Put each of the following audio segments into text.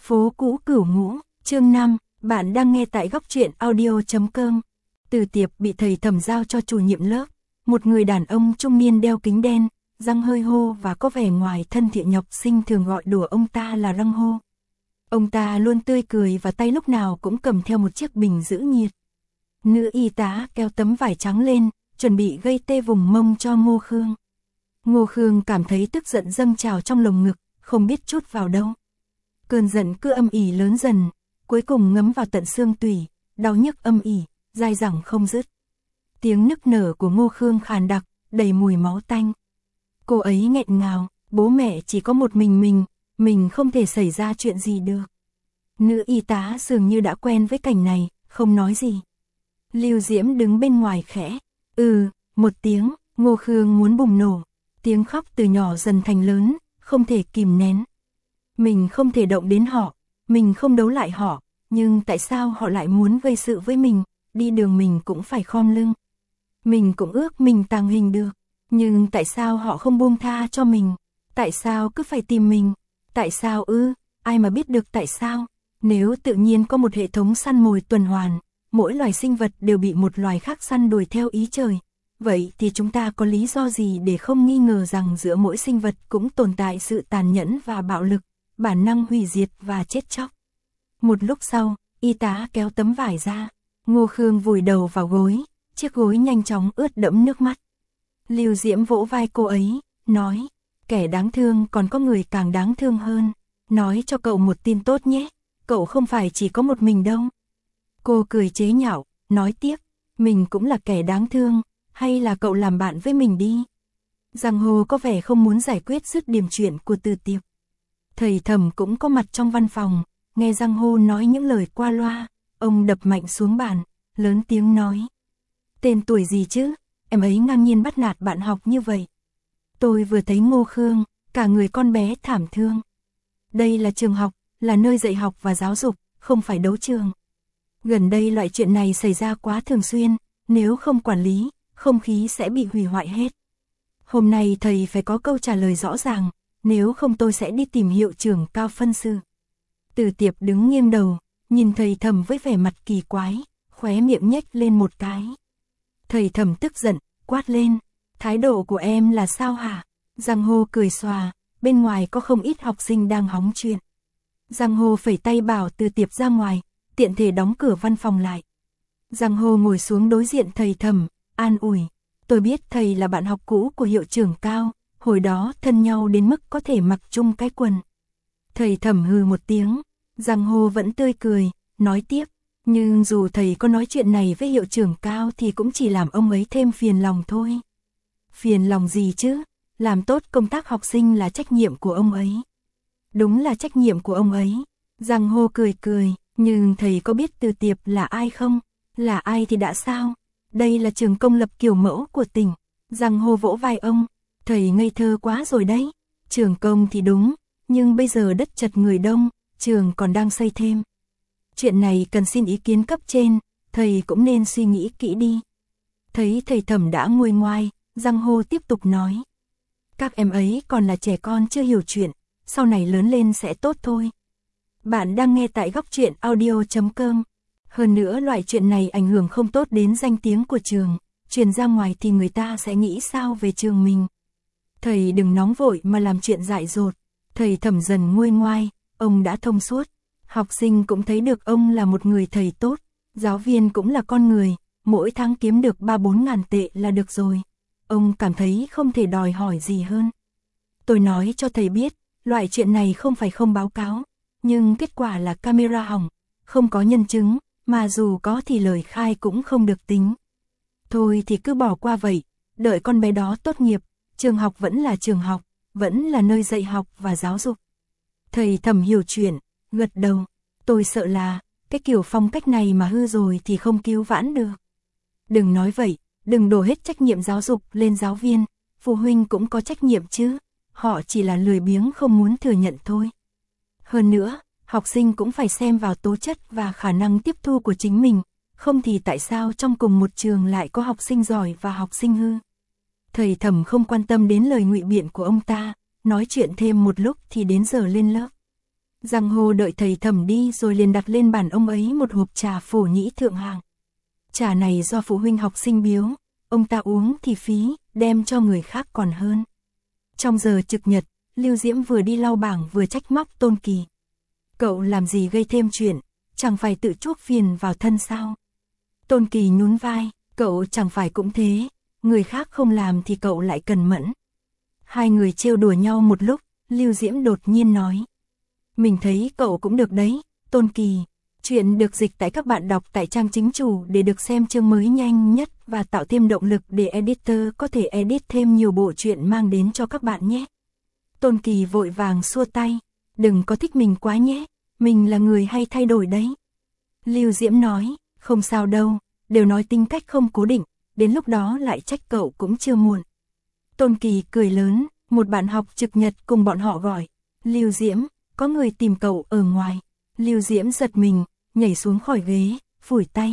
Phố cũ Cửu Ngũ, chương 5, bạn đang nghe tại góc truyện audio.com. Từ Tiệp bị thầy Thẩm giao cho chủ nhiệm lớp, một người đàn ông trung niên đeo kính đen, răng hơi hô và có vẻ ngoài thân thiện, học sinh thường gọi đùa ông ta là Răng Hô. Ông ta luôn tươi cười và tay lúc nào cũng cầm theo một chiếc bình giữ nhiệt. Nữ y tá kéo tấm vải trắng lên, chuẩn bị gây tê vùng mông cho Ngô Khương. Ngô Khương cảm thấy tức giận dâng trào trong lồng ngực, không biết trút vào đâu. Cơn giận cứ âm ỉ lớn dần, cuối cùng ngấm vào tận xương tủy, đau nhức âm ỉ, dai dẳng không dứt. Tiếng nức nở của Ngô Khương khàn đặc, đầy mùi máu tanh. Cô ấy nghẹn ngào, bố mẹ chỉ có một mình không thể xảy ra chuyện gì được. Nữ y tá dường như đã quen với cảnh này, không nói gì. Lưu Diễm đứng bên ngoài khẽ, một tiếng, Ngô Khương muốn bùng nổ. Tiếng khóc từ nhỏ dần thành lớn, không thể kìm nén. Mình không thể động đến họ, mình không đấu lại họ, nhưng tại sao họ lại muốn gây sự với mình, đi đường mình cũng phải khom lưng. Mình cũng ước mình tàng hình được, nhưng tại sao họ không buông tha cho mình, tại sao cứ phải tìm mình, tại sao ai mà biết được tại sao. Nếu tự nhiên có một hệ thống săn mồi tuần hoàn, mỗi loài sinh vật đều bị một loài khác săn đuổi theo ý trời, vậy thì chúng ta có lý do gì để không nghi ngờ rằng giữa mỗi sinh vật cũng tồn tại sự tàn nhẫn và bạo lực, bản năng hủy diệt và chết chóc. Một lúc sau, y tá kéo tấm vải ra, Ngô Khương vùi đầu vào gối, chiếc gối nhanh chóng ướt đẫm nước mắt. Lưu Diễm vỗ vai cô ấy, nói, kẻ đáng thương còn có người càng đáng thương hơn, nói cho cậu một tin tốt nhé, cậu không phải chỉ có một mình đâu. Cô cười chế nhạo, nói tiếp, mình cũng là kẻ đáng thương, hay là cậu làm bạn với mình đi. Giang Hồ có vẻ không muốn giải quyết dứt điểm chuyện của Từ Tiệp. Thầy Thẩm cũng có mặt trong văn phòng, nghe Giang Hồ nói những lời qua loa, ông đập mạnh xuống bàn, lớn tiếng nói. Tên tuổi gì chứ, em ấy ngang nhiên bắt nạt bạn học như vậy. Tôi vừa thấy Ngô Khương, cả người con bé thảm thương. Đây là trường học, là nơi dạy học và giáo dục, không phải đấu trường. Gần đây loại chuyện này xảy ra quá thường xuyên, nếu không quản lý, không khí sẽ bị hủy hoại hết. Hôm nay thầy phải có câu trả lời rõ ràng, nếu không tôi sẽ đi tìm hiệu trưởng Cao phân sư. Từ Tiệp đứng nghiêng đầu, nhìn thầy Thẩm với vẻ mặt kỳ quái, khóe miệng nhếch lên một cái. Thầy Thẩm tức giận, quát lên, thái độ của em là sao hả? Giang Hồ cười xòa, bên ngoài có không ít học sinh đang hóng chuyện. Giang Hồ phẩy tay bảo Từ Tiệp ra ngoài, tiện thể đóng cửa văn phòng lại. Giang Hồ ngồi xuống đối diện thầy Thẩm, an ủi, tôi biết thầy là bạn học cũ của hiệu trưởng Cao, hồi đó thân nhau đến mức có thể mặc chung cái quần. Thầy Thẩm hừ một tiếng, Giang Hồ vẫn tươi cười, nói tiếp, nhưng dù thầy có nói chuyện này với hiệu trưởng Cao thì cũng chỉ làm ông ấy thêm phiền lòng thôi. Phiền lòng gì chứ, làm tốt công tác học sinh là trách nhiệm của ông ấy. Đúng là trách nhiệm của ông ấy. Giang Hồ cười cười, nhưng thầy có biết Từ Tiệp là ai không? Là ai thì đã sao? Đây là trường công lập kiểu mẫu của tỉnh. Giang Hồ vỗ vai ông, thầy ngây thơ quá rồi đấy. Trường công thì đúng, nhưng bây giờ đất chật người đông, trường còn đang xây thêm. Chuyện này cần xin ý kiến cấp trên, thầy cũng nên suy nghĩ kỹ đi. Thấy thầy Thẩm đã nguôi ngoai, Giang Hồ tiếp tục nói. Các em ấy còn là trẻ con chưa hiểu chuyện, sau này lớn lên sẽ tốt thôi. Bạn đang nghe tại góc truyện audio.com. Hơn nữa loại chuyện này ảnh hưởng không tốt đến danh tiếng của trường, truyền ra ngoài thì người ta sẽ nghĩ sao về trường mình. Thầy đừng nóng vội mà làm chuyện dại dột. Thầy Thẩm dần nguôi ngoai, ông đã thông suốt. Học sinh cũng thấy được ông là một người thầy tốt, giáo viên cũng là con người, mỗi tháng kiếm được 3-4 ngàn tệ là được rồi. Ông cảm thấy không thể đòi hỏi gì hơn. Tôi nói cho thầy biết, loại chuyện này không phải không báo cáo, nhưng kết quả là camera hỏng, không có nhân chứng, mà dù có thì lời khai cũng không được tính. Thôi thì cứ bỏ qua vậy, đợi con bé đó tốt nghiệp, trường học vẫn là trường học, vẫn là nơi dạy học và giáo dục. Thầy Thẩm hiểu chuyện, gật đầu, tôi sợ là, cái kiểu phong cách này mà hư rồi thì không cứu vãn được. Đừng nói vậy, đừng đổ hết trách nhiệm giáo dục lên giáo viên, phụ huynh cũng có trách nhiệm chứ, họ chỉ là lười biếng không muốn thừa nhận thôi. Hơn nữa, học sinh cũng phải xem vào tố chất và khả năng tiếp thu của chính mình, không thì tại sao trong cùng một trường lại có học sinh giỏi và học sinh hư. Thầy Thẩm không quan tâm đến lời ngụy biện của ông ta, nói chuyện thêm một lúc thì đến giờ lên lớp. Giang Hồ đợi thầy Thẩm đi rồi liền đặt lên bàn ông ấy một hộp trà phổ nhĩ thượng hạng. Trà này do phụ huynh học sinh biếu, ông ta uống thì phí, đem cho người khác còn hơn. Trong giờ trực nhật, Lưu Diễm vừa đi lau bảng vừa trách móc Tôn Kỳ. Cậu làm gì gây thêm chuyện, chẳng phải tự chuốc phiền vào thân sao? Tôn Kỳ nhún vai, cậu chẳng phải cũng thế, người khác không làm thì cậu lại cần mẫn. Hai người trêu đùa nhau một lúc, Lưu Diễm đột nhiên nói. Mình thấy cậu cũng được đấy, Tôn Kỳ. Chuyện được dịch tại các bạn đọc tại trang chính chủ để được xem chương mới nhanh nhất và tạo thêm động lực để editor có thể edit thêm nhiều bộ truyện mang đến cho các bạn nhé. Tôn Kỳ vội vàng xua tay, đừng có thích mình quá nhé, mình là người hay thay đổi đấy. Lưu Diễm nói, không sao đâu, đều nói tính cách không cố định, đến lúc đó lại trách cậu cũng chưa muộn. Tôn Kỳ cười lớn, một bạn học trực nhật cùng bọn họ gọi, Lưu Diễm, có người tìm cậu ở ngoài. Lưu Diễm giật mình, nhảy xuống khỏi ghế, phủi tay.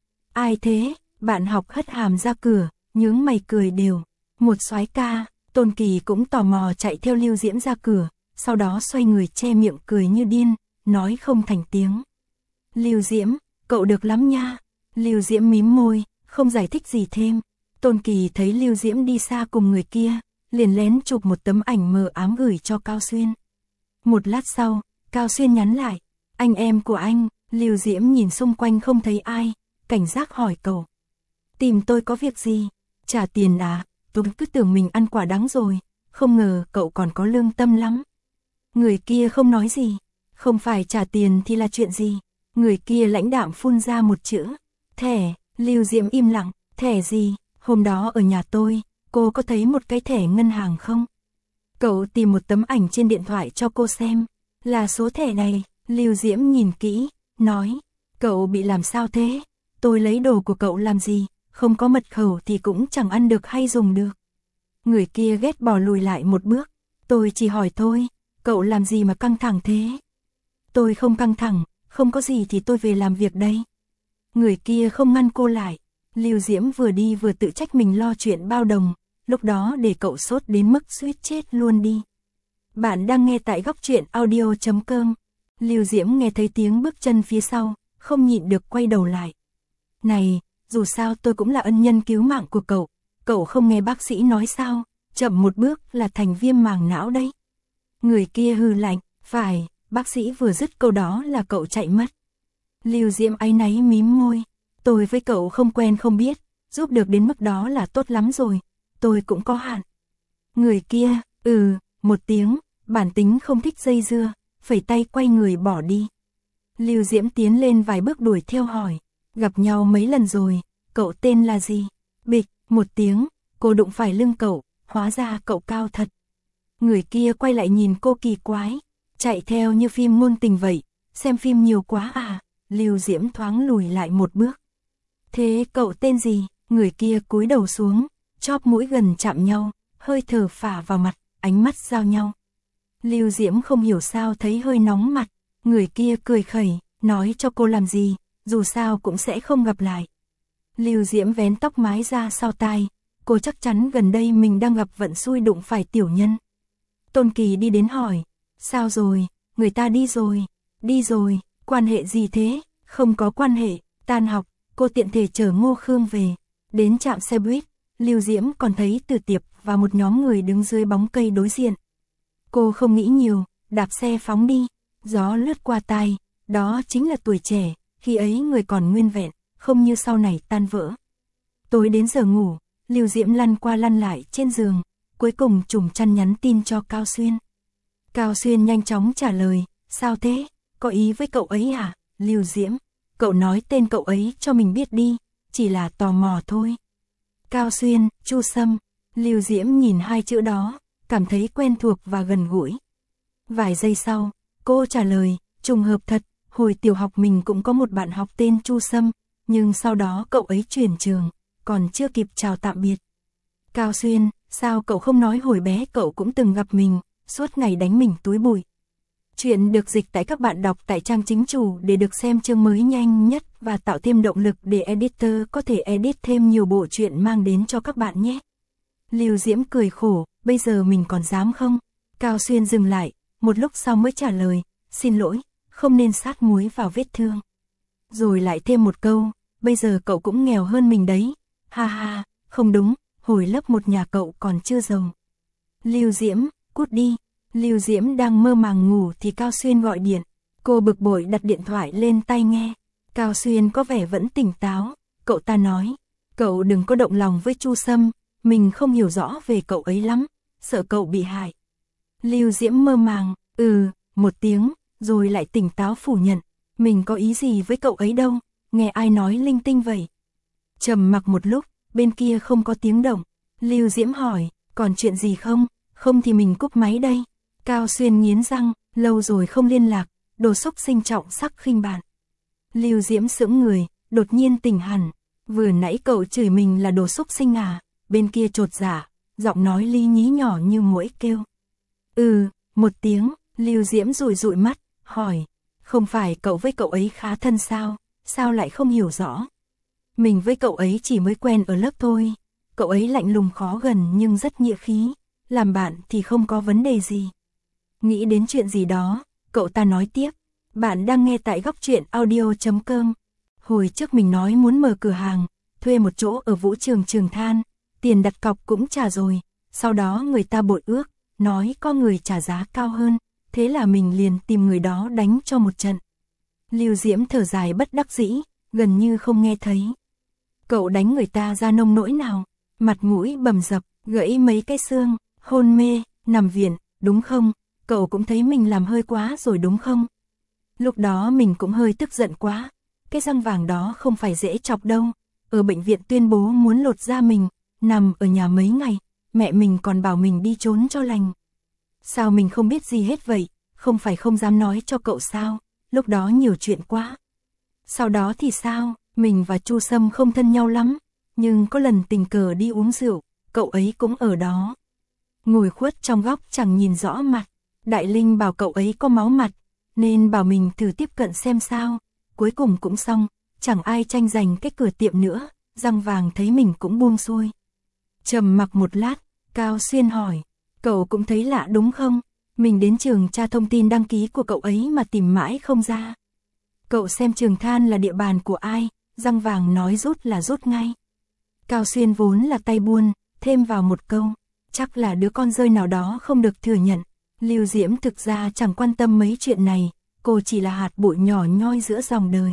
Ai thế? Bạn học hất hàm ra cửa, nhướng mày cười đều. Một soái ca. Tôn Kỳ cũng tò mò chạy theo Lưu Diễm ra cửa, sau đó xoay người che miệng cười như điên, nói không thành tiếng. Lưu Diễm, cậu được lắm nha. Lưu Diễm mím môi, không giải thích gì thêm. Tôn Kỳ thấy Lưu Diễm đi xa cùng người kia, liền lén chụp một tấm ảnh mờ ám gửi cho Cao Xuyên. Một lát sau, Cao Xuyên nhắn lại, anh em của anh. Lưu Diễm nhìn xung quanh không thấy ai, cảnh giác hỏi cậu. Tìm tôi có việc gì? Trả tiền à? Tôi cứ tưởng mình ăn quả đắng rồi, không ngờ cậu còn có lương tâm lắm. Người kia không nói gì, không phải trả tiền thì là chuyện gì? Người kia lãnh đạm phun ra một chữ, thẻ. Lưu Diễm im lặng, thẻ gì? Hôm đó ở nhà tôi, cô có thấy một cái thẻ ngân hàng không? Cậu tìm một tấm ảnh trên điện thoại cho cô xem, là số thẻ này. Lưu Diễm nhìn kỹ, nói, cậu bị làm sao thế? Tôi lấy đồ của cậu làm gì? Không có mật khẩu thì cũng chẳng ăn được hay dùng được. Người kia ghét bỏ lùi lại một bước, tôi chỉ hỏi thôi, cậu làm gì mà căng thẳng thế? Tôi không căng thẳng, không có gì thì tôi về làm việc đây. Người kia không ngăn cô lại, Lưu Diễm vừa đi vừa tự trách mình lo chuyện bao đồng, lúc đó để cậu sốt đến mức suýt chết luôn đi. Bạn đang nghe tại góc truyện audio.com. Lưu Diễm nghe thấy tiếng bước chân phía sau, không nhịn được quay đầu lại. Này, dù sao tôi cũng là ân nhân cứu mạng của cậu không nghe bác sĩ nói sao, chậm một bước là thành viêm màng não đấy. Người kia hừ lạnh, phải, bác sĩ vừa dứt câu đó là cậu chạy mất. Lưu Diễm áy náy mím môi, tôi với cậu không quen không biết, giúp được đến mức đó là tốt lắm rồi, tôi cũng có hạn. Người kia, một tiếng, bản tính không thích dây dưa, phẩy tay quay người bỏ đi. Lưu Diễm tiến lên vài bước đuổi theo hỏi, gặp nhau mấy lần rồi, cậu tên là gì? Bịch, một tiếng, cô đụng phải lưng cậu, hóa ra cậu cao thật. Người kia quay lại nhìn cô kỳ quái, chạy theo như phim ngôn tình vậy, xem phim nhiều quá à? Lưu Diễm thoáng lùi lại một bước. Thế cậu tên gì? Người kia cúi đầu xuống, chóp mũi gần chạm nhau, hơi thở phả vào mặt, ánh mắt giao nhau. Lưu Diễm không hiểu sao thấy hơi nóng mặt, người kia cười khẩy, nói cho cô làm gì, dù sao cũng sẽ không gặp lại. Lưu Diễm vén tóc mái ra sau tai, cô chắc chắn gần đây mình đang gặp vận xui đụng phải tiểu nhân. Tôn Kỳ đi đến hỏi, sao rồi, người ta đi rồi, quan hệ gì thế? Không có quan hệ, tan học, cô tiện thể chở Ngô Khương về, đến trạm xe buýt, Lưu Diễm còn thấy Từ Tiệp và một nhóm người đứng dưới bóng cây đối diện. Cô không nghĩ nhiều, đạp xe phóng đi, gió lướt qua tai, đó chính là tuổi trẻ, khi ấy người còn nguyên vẹn, không như sau này tan vỡ. Tối đến giờ ngủ, Lưu Diễm lăn qua lăn lại trên giường, cuối cùng trùm chăn nhắn tin cho Cao Xuyên. Cao Xuyên nhanh chóng trả lời, sao thế, có ý với cậu ấy à? Lưu Diễm, cậu nói tên cậu ấy cho mình biết đi, chỉ là tò mò thôi. Cao Xuyên, Chu Sâm. Lưu Diễm nhìn hai chữ đó, cảm thấy quen thuộc và gần gũi. Vài giây sau, cô trả lời, trùng hợp thật, hồi tiểu học mình cũng có một bạn học tên Chu Sâm, nhưng sau đó cậu ấy chuyển trường, còn chưa kịp chào tạm biệt. Cao Xuyên, sao cậu không nói hồi bé cậu cũng từng gặp mình, suốt ngày đánh mình túi bụi. Chuyện được dịch tại các bạn đọc tại trang chính chủ để được xem chương mới nhanh nhất và tạo thêm động lực để editor có thể edit thêm nhiều bộ truyện mang đến cho các bạn nhé. Lưu Diễm cười khổ, bây giờ mình còn dám không? Cao Xuyên dừng lại, một lúc sau mới trả lời, xin lỗi, không nên sát muối vào vết thương. Rồi lại thêm một câu, bây giờ cậu cũng nghèo hơn mình đấy. Ha ha, không đúng, hồi lớp 1 nhà cậu còn chưa giàu. Lưu Diễm, cút đi. Lưu Diễm đang mơ màng ngủ thì Cao Xuyên gọi điện. Cô bực bội đặt điện thoại lên tai nghe. Cao Xuyên có vẻ vẫn tỉnh táo. Cậu ta nói, cậu đừng có động lòng với Chu Sâm, mình không hiểu rõ về cậu ấy lắm, sợ cậu bị hại. Lưu Diễm mơ màng, một tiếng, rồi lại tỉnh táo phủ nhận. Mình có ý gì với cậu ấy đâu, nghe ai nói linh tinh vậy. Trầm mặc một lúc, bên kia không có tiếng động. Lưu Diễm hỏi, còn chuyện gì không? Không thì mình cúp máy đây. Cao Xuyên nghiến răng, lâu rồi không liên lạc, đồ xúc sinh trọng sắc khinh bạn. Lưu Diễm sững người, đột nhiên tỉnh hẳn. Vừa nãy cậu chửi mình là đồ xúc sinh à? Bên kia chột dạ, giọng nói lý nhí nhỏ như muỗi kêu. Một tiếng, Lưu Diễm rủi rủi mắt, hỏi, không phải cậu với cậu ấy khá thân sao? Sao lại không hiểu rõ? Mình với cậu ấy chỉ mới quen ở lớp thôi. Cậu ấy lạnh lùng khó gần nhưng rất nghĩa khí, làm bạn thì không có vấn đề gì. Nghĩ đến chuyện gì đó, cậu ta nói tiếp, bạn đang nghe tại Góc Truyện Audio.com. Hồi trước mình nói muốn mở cửa hàng, thuê một chỗ ở vũ trường Trường Than, tiền đặt cọc cũng trả rồi, sau đó người ta bội ước, nói có người trả giá cao hơn, thế là mình liền tìm người đó đánh cho một trận. Lưu Diễm thở dài bất đắc dĩ, gần như không nghe thấy. Cậu đánh người ta ra nông nỗi nào? Mặt mũi bầm dập, gãy mấy cái xương, hôn mê, nằm viện, đúng không? Cậu cũng thấy mình làm hơi quá rồi đúng không? Lúc đó mình cũng hơi tức giận quá. Cái răng vàng đó không phải dễ chọc đâu. Ở bệnh viện tuyên bố muốn lột da mình, nằm ở nhà mấy ngày, mẹ mình còn bảo mình đi trốn cho lành. Sao mình không biết gì hết vậy? Không phải không dám nói cho cậu sao? Lúc đó nhiều chuyện quá. Sau đó thì sao? Mình và Chu Sâm không thân nhau lắm, nhưng có lần tình cờ đi uống rượu, cậu ấy cũng ở đó. Ngồi khuất trong góc chẳng nhìn rõ mặt. Đại Linh bảo cậu ấy có máu mặt, nên bảo mình thử tiếp cận xem sao. Cuối cùng cũng xong, chẳng ai tranh giành cái cửa tiệm nữa, răng vàng thấy mình cũng buông xuôi. Trầm mặc một lát, Cao Xuyên hỏi, cậu cũng thấy lạ đúng không? Mình đến trường tra thông tin đăng ký của cậu ấy mà tìm mãi không ra. Cậu xem Trường Than là địa bàn của ai? Răng vàng nói rút là rút ngay. Cao Xuyên vốn là tay buôn, thêm vào một câu, chắc là đứa con rơi nào đó không được thừa nhận. Lưu Diễm thực ra chẳng quan tâm mấy chuyện này, cô chỉ là hạt bụi nhỏ nhoi giữa dòng đời.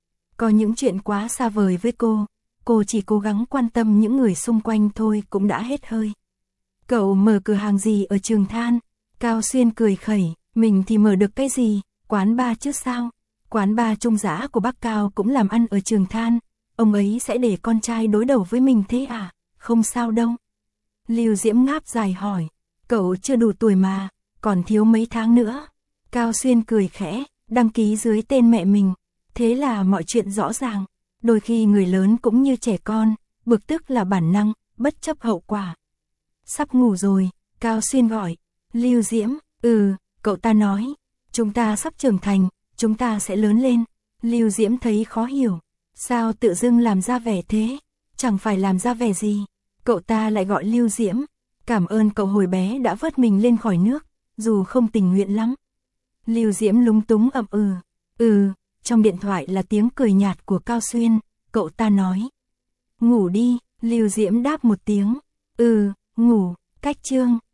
Có những chuyện quá xa vời với cô chỉ cố gắng quan tâm những người xung quanh thôi cũng đã hết hơi. Cậu mở cửa hàng gì ở Trường Than? Cao Xuyên cười khẩy, mình thì mở được cái gì, quán bar chứ sao? Quán bar trung giá của bác Cao cũng làm ăn ở Trường Than, ông ấy sẽ để con trai đối đầu với mình thế à? Không sao đâu. Lưu Diễm ngáp dài hỏi, cậu chưa đủ tuổi mà, còn thiếu mấy tháng nữa. Cao Xuyên cười khẽ, đăng ký dưới tên mẹ mình, thế là mọi chuyện rõ ràng. Đôi khi người lớn cũng như trẻ con, bực tức là bản năng, bất chấp hậu quả. Sắp ngủ rồi, Cao Xuyên gọi, Lưu Diễm, cậu ta nói, chúng ta sắp trưởng thành, chúng ta sẽ lớn lên. Lưu Diễm thấy khó hiểu, sao tự dưng làm ra vẻ thế, chẳng phải làm ra vẻ gì. Cậu ta lại gọi Lưu Diễm, cảm ơn cậu hồi bé đã vớt mình lên khỏi nước, dù không tình nguyện lắm. Lưu Diễm lúng túng ậm trong điện thoại là tiếng cười nhạt của Cao Xuyên, cậu ta nói, ngủ đi. Lưu Diễm đáp một tiếng, ngủ. Cách chương